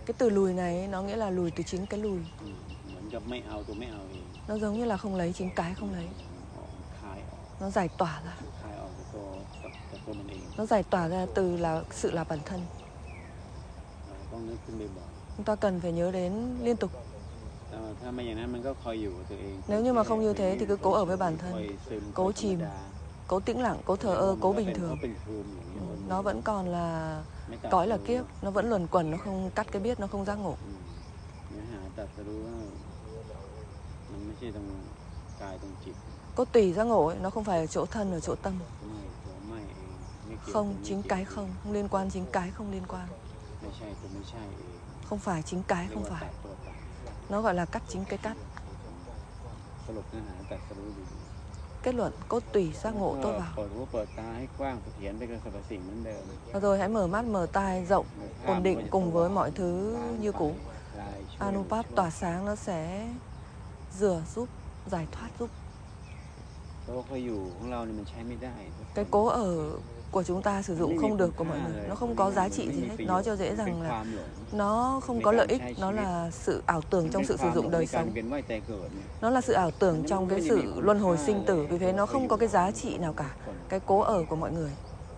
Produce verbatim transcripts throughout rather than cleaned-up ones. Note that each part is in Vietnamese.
Cái từ lùi này ấy, nó nghĩa là lùi từ chính cái lùi. เหมือนกับไม่เอาตัวไม่เอาเอง Nó giống như là không lấy chính cái không lấy. ออกคลายออก Nó giải tỏa ra. คลายออกจากตัวกับกับตัวมันเอง Nó giải tỏa ra từ là sự là bản thân. เราต้องนึกขึ้นบ่อย Chúng ta cần phải nhớ đến liên tục. ๆแต่ว่าถ้าไม่อย่างนั้นมันก็คอยอยู่กับตัวเอง Nếu như mà không như thế thì cứ cố ở với bản thân, คอยซึม cố คอยธรรม chìm, ดา cố tĩnh lặng, cố thờ ơ, cố bình มัน thường. ก็เป็นภูมิอย่างนี้ย Nó vẫn còn là ไม่ตัด cõi là kiếp, nó vẫn luẩn quẩn, nó không cắt cái biết, nó không giác ngộ. อืมเนื้อหาตรัดสรู้ว่ามันไม่ใช่ตรงกายตรงจิต Cốt tùy giác ngộ ấy, nó không phải ở chỗ thân, ở chỗ tâm. ไม่ตัวไม่เองไม่เกี่ยว Không, ตัวไม่ chính เกี่ยว cái không, không liên quan, chính cái không liên quan. ไม่ใช่ตัวไม่ใช่เอง Không phải chính cái เรียก không ว่าตั phải. ดตัวตัด Nó gọi là cắt chính cái cắt. สรุปเนื้อหาตรัดสรู้ดี Kết luận cốt tùy giác ๆ ngộ tốt ก็ vào. เปิดหูเปิดตาให้กว้างเสถียรไปกับสรรพสิ่งเหมือนเดิม Và rồi hãy mở mắt, mở tai rộng, ổn định cùng với mọi thứ như cũ. คลายช่วย Anupat tỏa sáng nó sẽ rửa giúp, giải thoát giúp. ตัวคอยอยู่ของเราเนี่ยมันใช้ไม่ได้ Cái cố ở của chúng ta sử dụng không được của mọi người. Nó không có giá trị gì hết. Nói cho dễ เป็น rằng ค là วามหลง nó không có lợi ích. Nó là sự ảo tưởng trong sự sử dụng đời ในการ sống. เวียนว่ายตายเกิดเนี่ย Nó là sự ảo tưởng trong cái sự luân hồi sinh tử. Vì thế nó không có cái giá trị nào cả. Cái cố ở của mọi người.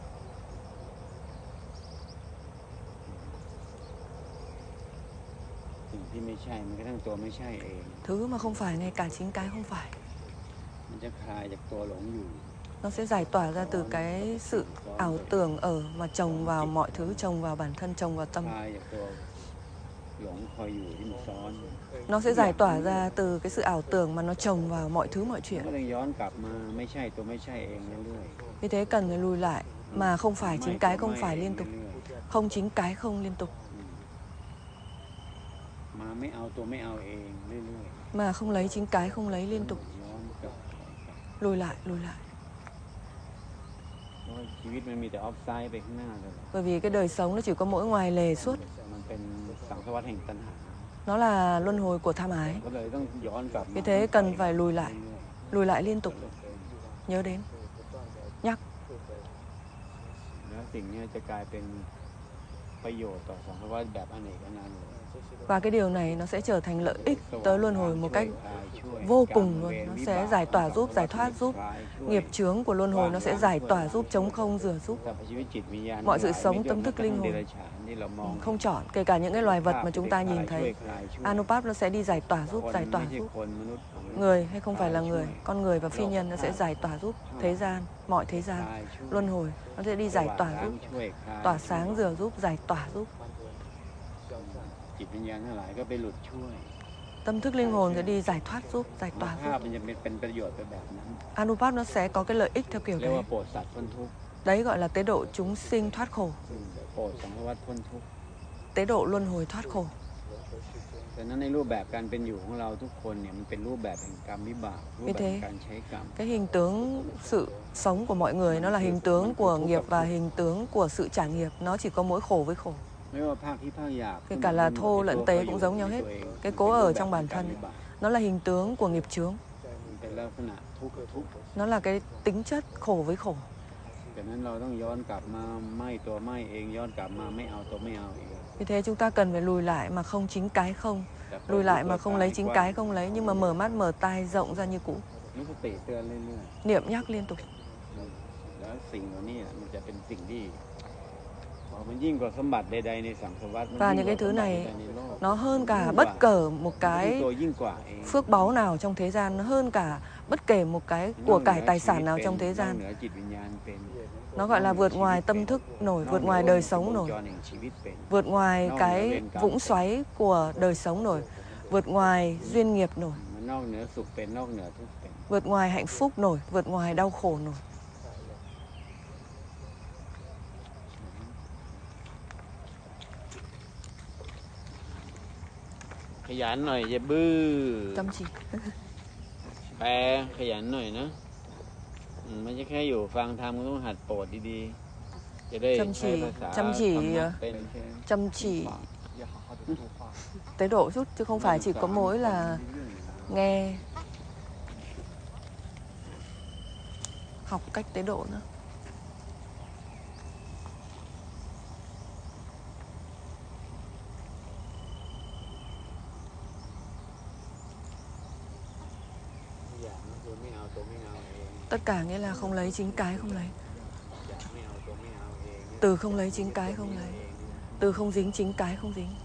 สิ่งที่ไม่ใช่มันกระทั่งตัวไม่ใช่เอง Thứ mà không phải, ngay cả chính cái không phải. มันจะคลายจากตัวหลงอยู่ Nó sẽ giải tỏa ra từ cái sự ảo tưởng ở mà trồng vào mọi thứ, trồng vào bản thân, trồng vào ค tâm. ลายจากตัวหลงคอยอยู่ที่มันซ้อน Nó sẽ giải tỏa ra từ cái sự ảo tưởng mà nó trồng vào mọi thứ mọi ก็ chuyện. เลยย้อนกลับมาไม่ใช่ตัวไม่ใช่เองเรื่อย Vì thế cần phải lùi lại. Mà không ๆ phải chính cái không phải liên tục. เรื่อย Không chính cái không liên tục. ๆมาไม่เอาตัวไม่เอาเองเรื่อย Mà không lấy chính cái không lấy ๆ liên tục. ย้อนกลับ Lùi lại, lùi lại. เพราะว่าชีวิตมันมีแต่ออฟไซด์ไปข้างหน้าเลย Bởi vì cái đời sống nó chỉ có mỗi ngoài lề suốt. มันเป็นสังสารวัฏแห่งตัณหา Nó là luân hồi của tham ái. ก็เลยต้องย้อนกลับมา Vì thế cần phải lùi lại. เรื่อย Lùi lại liên tục. Nhớ đến. Nhắc. ๆแล้วสิ่งนี้จะกลายเป็นประโยชน์ต่อสังสารวัฏแบบอเนกอนันต์ Và cái điều này nó sẽ trở thành lợi ích สว่าง tới luân hồi một cách คลายช่วย vô กรรม cùng เว luôn. ร Nó วิ sẽ บาก giải tỏa giúp, giải thoát giúp. คลายช่วย Nghiệp chướng của luân hồi nó sẽ giải tỏa giúp, chống không, rửa giúp. สรรพชีวิตจิตวิญญาณ Mọi sự ทั้งหลาย sống, ไม่ tâm ว่า thức แม้ linh กระทั่ง hồn. เดรัจฉานที่เรามอง Không chọn, kể cả những cái loài vật mà chúng ta nhìn ช่วย thấy. คลายช่วย Anupat nó sẽ đi giải tỏa giúp, คน giải ไม่ tỏa ใช่ giúp. คนมนุษย์ Người hay không phải là người, con người và phi nhân nó sẽ giải tỏa giúp thế gian, mọi thế ค gian, ลายช่วย luân hồi. Nó sẽ đi giải tỏa สว่าง giúp, ช่วยคลาย tỏa sáng rửa giúp, giải tỏa giúp. จิตวิญญาณทั้งหลายก็ไปหลุดช่วย Tâm thức linh hồn sẽ đi giải thoát giúp, giải ภา tỏa พ giúp. มันจะเป็นเป็นประโยชน์ไปแบบนั้น Anupat nó sẽ có cái lợi ích theo kiểu เรียก đấy. ว่าโปรดสัตว์พ้นทุกข์ Đấy gọi là tế độ chúng sinh thoát khổ, โปรดสังสารวัฏพ้นทุกข์ tế độ luân hồi thoát khổ. แต่นั้นในรูปแบบการเป็นอยู่ของเราทุกคนเนี่ยมันเป็นรูปแบบแห่งกรรมวิบากรูปแบบแห่งการใช้กรรม Cái hình tướng sự sống của mọi người nó là hình tướng của nghiệp và hình tướng của sự trả nghiệp. Nó chỉ có mỗi khổ với khổ. ไม่ว่าภาคที่ภาคหยาบ Kể cả là thô lẫn tế cũng giống nhau hết. Cái cố ở trong bản thân ấy, nó là hình tướng của nghiệp chướng. มันเป็นลักษณะทุกข์กับทุกข์ Nó là cái tính chất khổ với khổ. ดังนั้นเราต้องย้อนกลับมาไม่ตัวไม่เองย้อนกลับมาไม่เอาตัวไม่เอาเอง Vì thế chúng ta cần phải lùi lại mà không chính cái không. แต่ Lùi lại mà không lấy chính กว้าง cái không lấy. Nhưng mà mở mắt mở tai rộng ra như cũ. มีสติเตือนเรื่อย Niệm nhắc liên tục. ๆแล้วสิ่งเหล่านี้มันจะเป็นสิ่งที่มันยิ่งกว่าสมบัติใดๆในสังสารวัฏ Và những cái thứ này nó hơn cả bất kể một cái ตัวยิ่งกว่าเอง phước báu nào trong thế gian. Nó hơn cả bất kể một cái của cải tài sản nào trong thế นอก gian. เหนือจิตวิญญาณเป็น Nó gọi là vượt ngoài tâm thức nổi, vượt ngoài đời sống nổi, วงจรแห่งชีวิตเป็น vượt ngoài cái vũng xoáy của đời sống nổi, vượt ngoài duyên nghiệp nổi, มันนอกเหนือสุขเป็นนอกเหนือทุกข์เป็น vượt ngoài hạnh phúc nổi, vượt ngoài đau khổ nổi. ขยันหน่อยอย่าบื้อ Chăm chỉ. แปลขยันหน่อยนะอืมไม่ใช่แค่อยู่ฟังธรรมก็ต้องหัดโปรดดีๆจะได้ Chăm ใช้ chỉ, ภาษา chăm ธรร chỉ, มะเป็นใช่ไหม chăm chỉ tế độ chút chứ không phải chỉ có mỗi là nghe, học cách tế độ nữa. อย่างก็คือไม่เอาตัวไม่เอาเอง Tất cả nghĩa là không lấy chính cái không lấy. อยากไม่เอาตัวไม่เอาเองเนี่ย Từ không lấy chính cái không lấy. เองเนี่ย Từ không dính chính cái không dính.